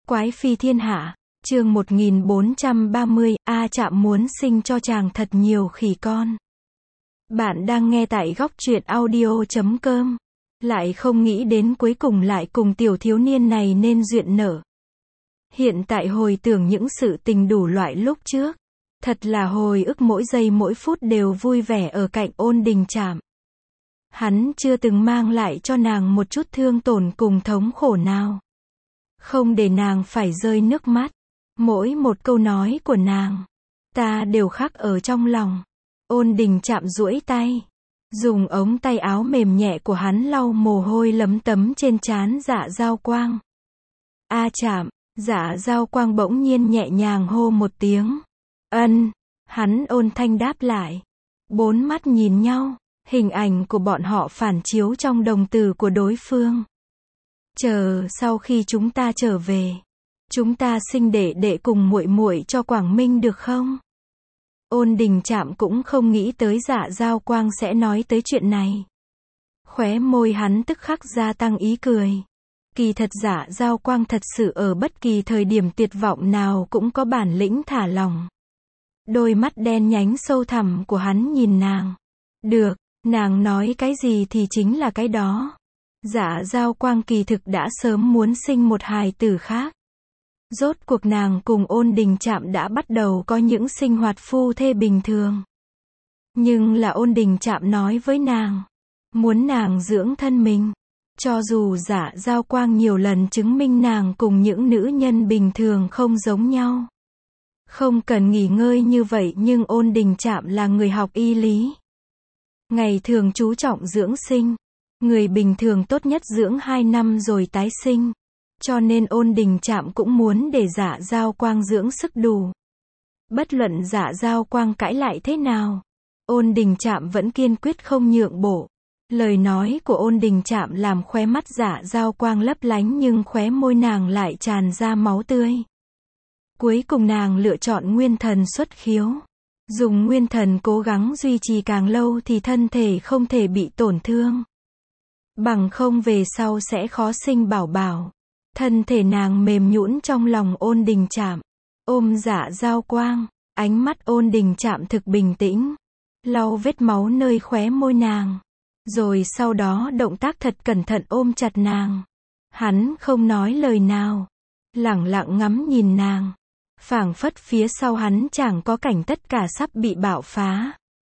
Quái phi thiên hạ, chương 1430, A Trạm muốn sinh cho chàng thật nhiều khỉ con. Bạn đang nghe tại góc truyện audio.com. Lại không nghĩ đến cuối cùng lại cùng tiểu thiếu niên này nên duyên nợ. Hiện tại hồi tưởng những sự tình đủ loại lúc trước. Thật là hồi ức mỗi giây mỗi phút đều vui vẻ ở cạnh Ôn Đình Trạm. Hắn chưa từng mang lại cho nàng một chút thương tổn cùng thống khổ nào. Không để nàng phải rơi nước mắt. Mỗi một câu nói của nàng, ta đều khắc ở trong lòng. Ôn Đình Trạm duỗi tay, dùng ống tay áo mềm nhẹ của hắn lau mồ hôi lấm tấm trên trán Dạ Dao Quang. A Trạm, Dạ Dao Quang bỗng nhiên nhẹ nhàng hô một tiếng. Ân, hắn ôn thanh đáp lại. Bốn mắt nhìn nhau, hình ảnh của bọn họ phản chiếu trong đồng tử của đối phương. Chờ sau khi chúng ta trở về, chúng ta sinh đệ đệ cùng muội muội cho Quảng Minh được không? Ôn Đình Trạm cũng không nghĩ tới Dạ Dao Quang sẽ nói tới chuyện này. Khóe môi hắn tức khắc gia tăng ý cười. Kỳ thật Dạ Dao Quang thật sự ở bất kỳ thời điểm tuyệt vọng nào cũng có bản lĩnh thả lỏng. Đôi mắt đen nhánh sâu thẳm của hắn nhìn nàng. Được, nàng nói cái gì thì chính là cái đó. Dạ Dao Quang kỳ thực đã sớm muốn sinh một hài tử khác. Rốt cuộc nàng cùng Ôn Đình Trạm đã bắt đầu có những sinh hoạt phu thê bình thường. Nhưng là Ôn Đình Trạm nói với nàng, muốn nàng dưỡng thân mình. Cho dù Dạ Dao Quang nhiều lần chứng minh nàng cùng những nữ nhân bình thường không giống nhau. Không cần nghỉ ngơi như vậy nhưng Ôn Đình Trạm là người học y lý. Ngày thường chú trọng dưỡng sinh. Người bình thường tốt nhất dưỡng 2 năm rồi tái sinh. Cho nên Ôn Đình Trạm cũng muốn để Dạ Dao Quang dưỡng sức đủ. Bất luận Dạ Dao Quang cãi lại thế nào, Ôn Đình Trạm vẫn kiên quyết không nhượng bộ. Lời nói của Ôn Đình Trạm làm khóe mắt Dạ Dao Quang lấp lánh nhưng khóe môi nàng lại tràn ra máu tươi. Cuối cùng nàng lựa chọn nguyên thần xuất khiếu. Dùng nguyên thần cố gắng duy trì càng lâu thì thân thể không thể bị tổn thương. Bằng không về sau sẽ khó sinh bảo bảo. Thân thể nàng mềm nhũn trong lòng Ôn Đình Trạm. Ôm Dạ Dao Quang, ánh mắt Ôn Đình Trạm thực bình tĩnh. Lau vết máu nơi khóe môi nàng. Rồi sau đó động tác thật cẩn thận ôm chặt nàng. Hắn không nói lời nào. Lẳng lặng ngắm nhìn nàng. Phảng phất phía sau hắn chẳng có cảnh tất cả sắp bị bạo phá.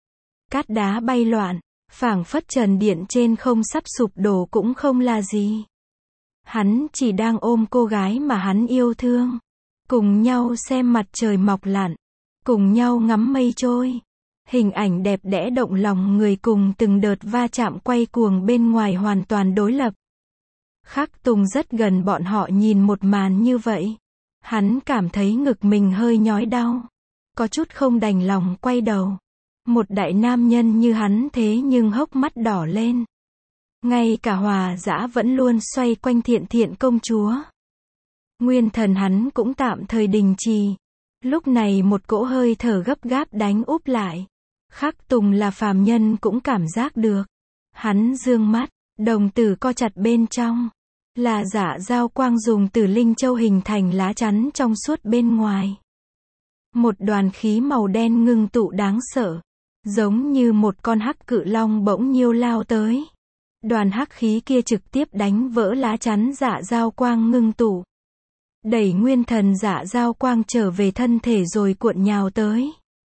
Cát đá bay loạn. Phảng phất trần điện trên không sắp sụp đổ cũng không là gì. Hắn chỉ đang ôm cô gái mà hắn yêu thương. Cùng nhau xem mặt trời mọc lặn. Cùng nhau ngắm mây trôi. Hình ảnh đẹp đẽ động lòng người cùng từng đợt va chạm quay cuồng bên ngoài hoàn toàn đối lập. Khắc Tùng rất gần bọn họ nhìn một màn như vậy. Hắn cảm thấy ngực mình hơi nhói đau. Có chút không đành lòng quay đầu. Một đại nam nhân như hắn thế nhưng hốc mắt đỏ lên. Ngay cả Hòa Dã vẫn luôn xoay quanh Thiện Thiện công chúa. Nguyên thần hắn cũng tạm thời đình trì. Lúc này một cỗ hơi thở gấp gáp đánh úp lại. Khắc Tùng là phàm nhân cũng cảm giác được. Hắn dương mắt, đồng tử co chặt bên trong. Là Dạ Dao Quang dùng Tử Linh Châu hình thành lá chắn trong suốt bên ngoài. Một đoàn khí màu đen ngưng tụ đáng sợ. Giống như một con hắc cự long bỗng nhiêu lao tới. Đoàn hắc khí kia trực tiếp đánh vỡ lá chắn Dạ Dao Quang ngưng tụ. Đẩy nguyên thần Dạ Dao Quang trở về thân thể rồi cuộn nhào tới.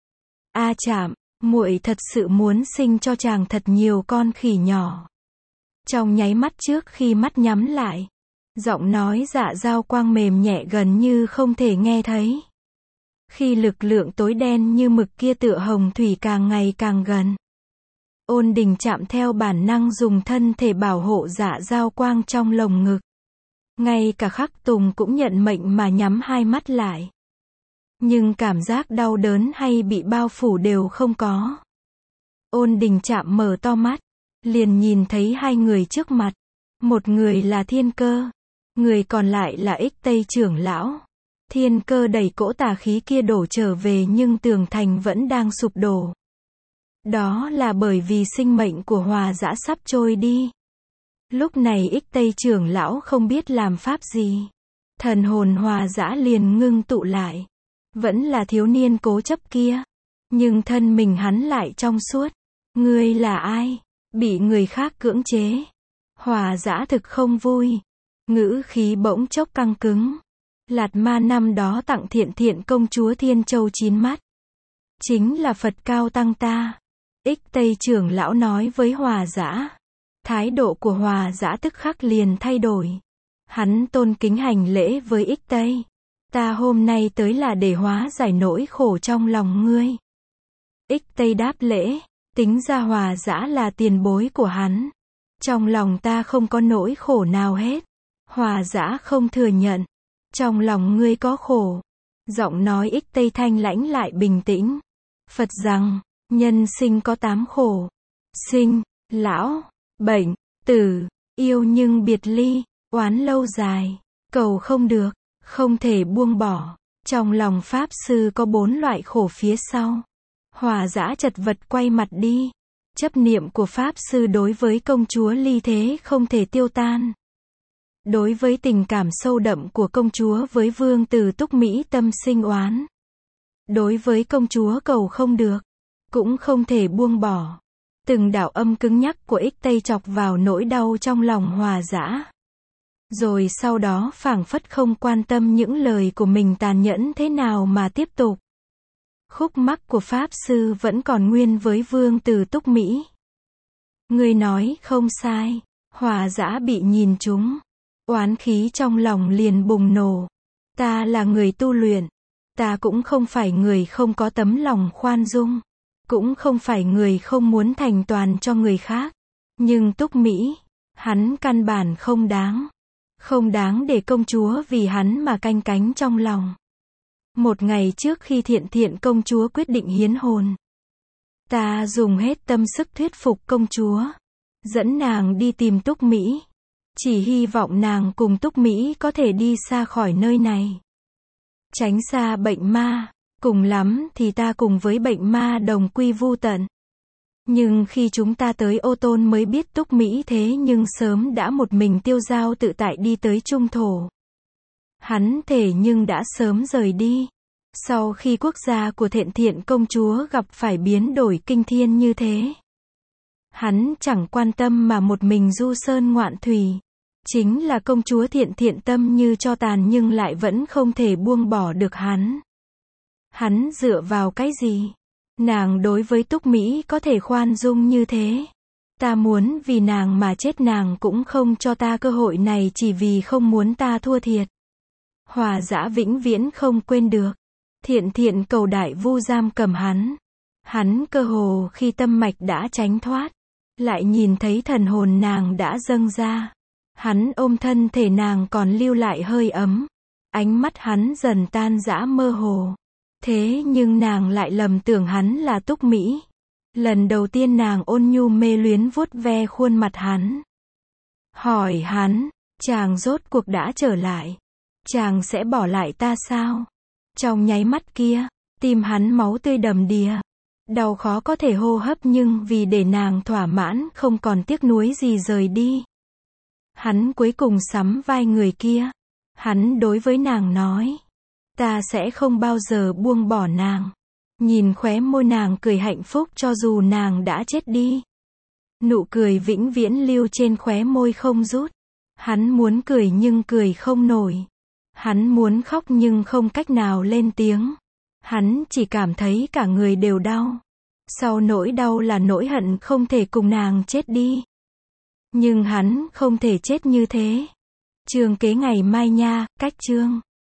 A Trạm, muội thật sự muốn sinh cho chàng thật nhiều con khỉ nhỏ. Trong nháy mắt trước khi mắt nhắm lại, giọng nói Dạ Dao Quang mềm nhẹ gần như không thể nghe thấy. Khi lực lượng tối đen như mực kia tựa hồng thủy càng ngày càng gần. Ôn Đình Trạm theo bản năng dùng thân thể bảo hộ Dạ Dao Quang trong lồng ngực. Ngay cả Khắc Tùng cũng nhận mệnh mà nhắm hai mắt lại. Nhưng cảm giác đau đớn hay bị bao phủ đều không có. Ôn Đình Trạm mở to mắt, liền nhìn thấy hai người trước mặt. Một người là Thiên Cơ, người còn lại là Ích Tây trưởng lão. Thiên Cơ đẩy cỗ tà khí kia đổ trở về nhưng tường thành vẫn đang sụp đổ. Đó là bởi vì sinh mệnh của Hòa Dã sắp trôi đi. Lúc này Ích Tây trưởng lão không biết làm pháp gì. Thần hồn Hòa Dã liền ngưng tụ lại. Vẫn là thiếu niên cố chấp kia. Nhưng thân mình hắn lại trong suốt. Ngươi là ai? Bị người khác cưỡng chế. Hòa Dã thực không vui. Ngữ khí bỗng chốc căng cứng. Lạt Ma năm đó tặng Thiện Thiện công chúa Thiên Châu 9 mắt. Chính là Phật Cao Tăng ta. Ích Tây trưởng lão nói với Hòa Dã. Thái độ của Hòa Dã tức khắc liền thay đổi. Hắn tôn kính hành lễ với Ích Tây. Ta hôm nay tới là để hóa giải nỗi khổ trong lòng ngươi. Ích Tây đáp lễ. Tính ra Hòa Dã là tiền bối của hắn. Trong lòng ta không có nỗi khổ nào hết. Hòa Dã không thừa nhận. Trong lòng ngươi có khổ. Giọng nói Ích Tây thanh lãnh lại bình tĩnh. Phật rằng, nhân sinh có 8 khổ. Sinh, lão, bệnh, tử, yêu nhưng biệt ly, oán lâu dài, cầu không được, không thể buông bỏ. Trong lòng Pháp Sư có 4 loại khổ phía sau. Hòa Dã chật vật quay mặt đi. Chấp niệm của Pháp Sư đối với công chúa ly thế không thể tiêu tan. Đối với tình cảm sâu đậm của công chúa với vương tử Túc Mỹ tâm sinh oán. Đối với công chúa cầu không được, cũng không thể buông bỏ. Từng đạo âm cứng nhắc của Ích Tây chọc vào nỗi đau trong lòng Hòa Dã. Rồi sau đó phảng phất không quan tâm những lời của mình tàn nhẫn thế nào mà tiếp tục. Khúc mắc của Pháp Sư vẫn còn nguyên với vương tử Túc Mỹ. Người nói không sai. Hòa Dã bị nhìn trúng. Oán khí trong lòng liền bùng nổ. Ta là người tu luyện. Ta cũng không phải người không có tấm lòng khoan dung. Cũng không phải người không muốn thành toàn cho người khác. Nhưng Túc Mỹ, hắn căn bản không đáng. Không đáng để công chúa vì hắn mà canh cánh trong lòng. Một ngày trước khi Thiện Thiện công chúa quyết định hiến hồn. Ta dùng hết tâm sức thuyết phục công chúa. Dẫn nàng đi tìm Túc Mỹ. Chỉ hy vọng nàng cùng Túc Mỹ có thể đi xa khỏi nơi này. Tránh xa bệnh ma. Cùng lắm thì ta cùng với bệnh ma đồng quy vu tận. Nhưng khi chúng ta tới Ô Tôn mới biết Túc Mỹ thế nhưng sớm đã một mình tiêu dao tự tại đi tới Trung Thổ. Hắn thể nhưng đã sớm rời đi. Sau khi quốc gia của Thiện Thiện công chúa gặp phải biến đổi kinh thiên như thế. Hắn chẳng quan tâm mà một mình du sơn ngoạn thủy. Chính là công chúa Thiện Thiện tâm như tro tàn nhưng lại vẫn không thể buông bỏ được hắn. Hắn dựa vào cái gì? Nàng đối với Túc Mỹ có thể khoan dung như thế. Ta muốn vì nàng mà chết, nàng cũng không cho ta cơ hội này chỉ vì không muốn ta thua thiệt. Hòa Dã vĩnh viễn không quên được. Thiện Thiện cầu đại vu giam cầm hắn. Hắn cơ hồ khi tâm mạch đã tránh thoát. Lại nhìn thấy thần hồn nàng đã dâng ra. Hắn ôm thân thể nàng còn lưu lại hơi ấm. Ánh mắt hắn dần tan rã mơ hồ. Thế nhưng nàng lại lầm tưởng hắn là Túc Mỹ. Lần đầu tiên nàng ôn nhu mê luyến vuốt ve khuôn mặt hắn. Hỏi hắn, chàng rốt cuộc đã trở lại. Chàng sẽ bỏ lại ta sao? Trong nháy mắt kia, tim hắn máu tươi đầm đìa. Đau khó có thể hô hấp nhưng vì để nàng thỏa mãn không còn tiếc nuối gì rời đi. Hắn cuối cùng sắm vai người kia. Hắn đối với nàng nói. Ta sẽ không bao giờ buông bỏ nàng. Nhìn khóe môi nàng cười hạnh phúc cho dù nàng đã chết đi. Nụ cười vĩnh viễn lưu trên khóe môi không rút. Hắn muốn cười nhưng cười không nổi. Hắn muốn khóc nhưng không cách nào lên tiếng. Hắn chỉ cảm thấy cả người đều đau. Sau nỗi đau là nỗi hận không thể cùng nàng chết đi. Nhưng hắn không thể chết như thế. Chương kế ngày mai nha, cách chương.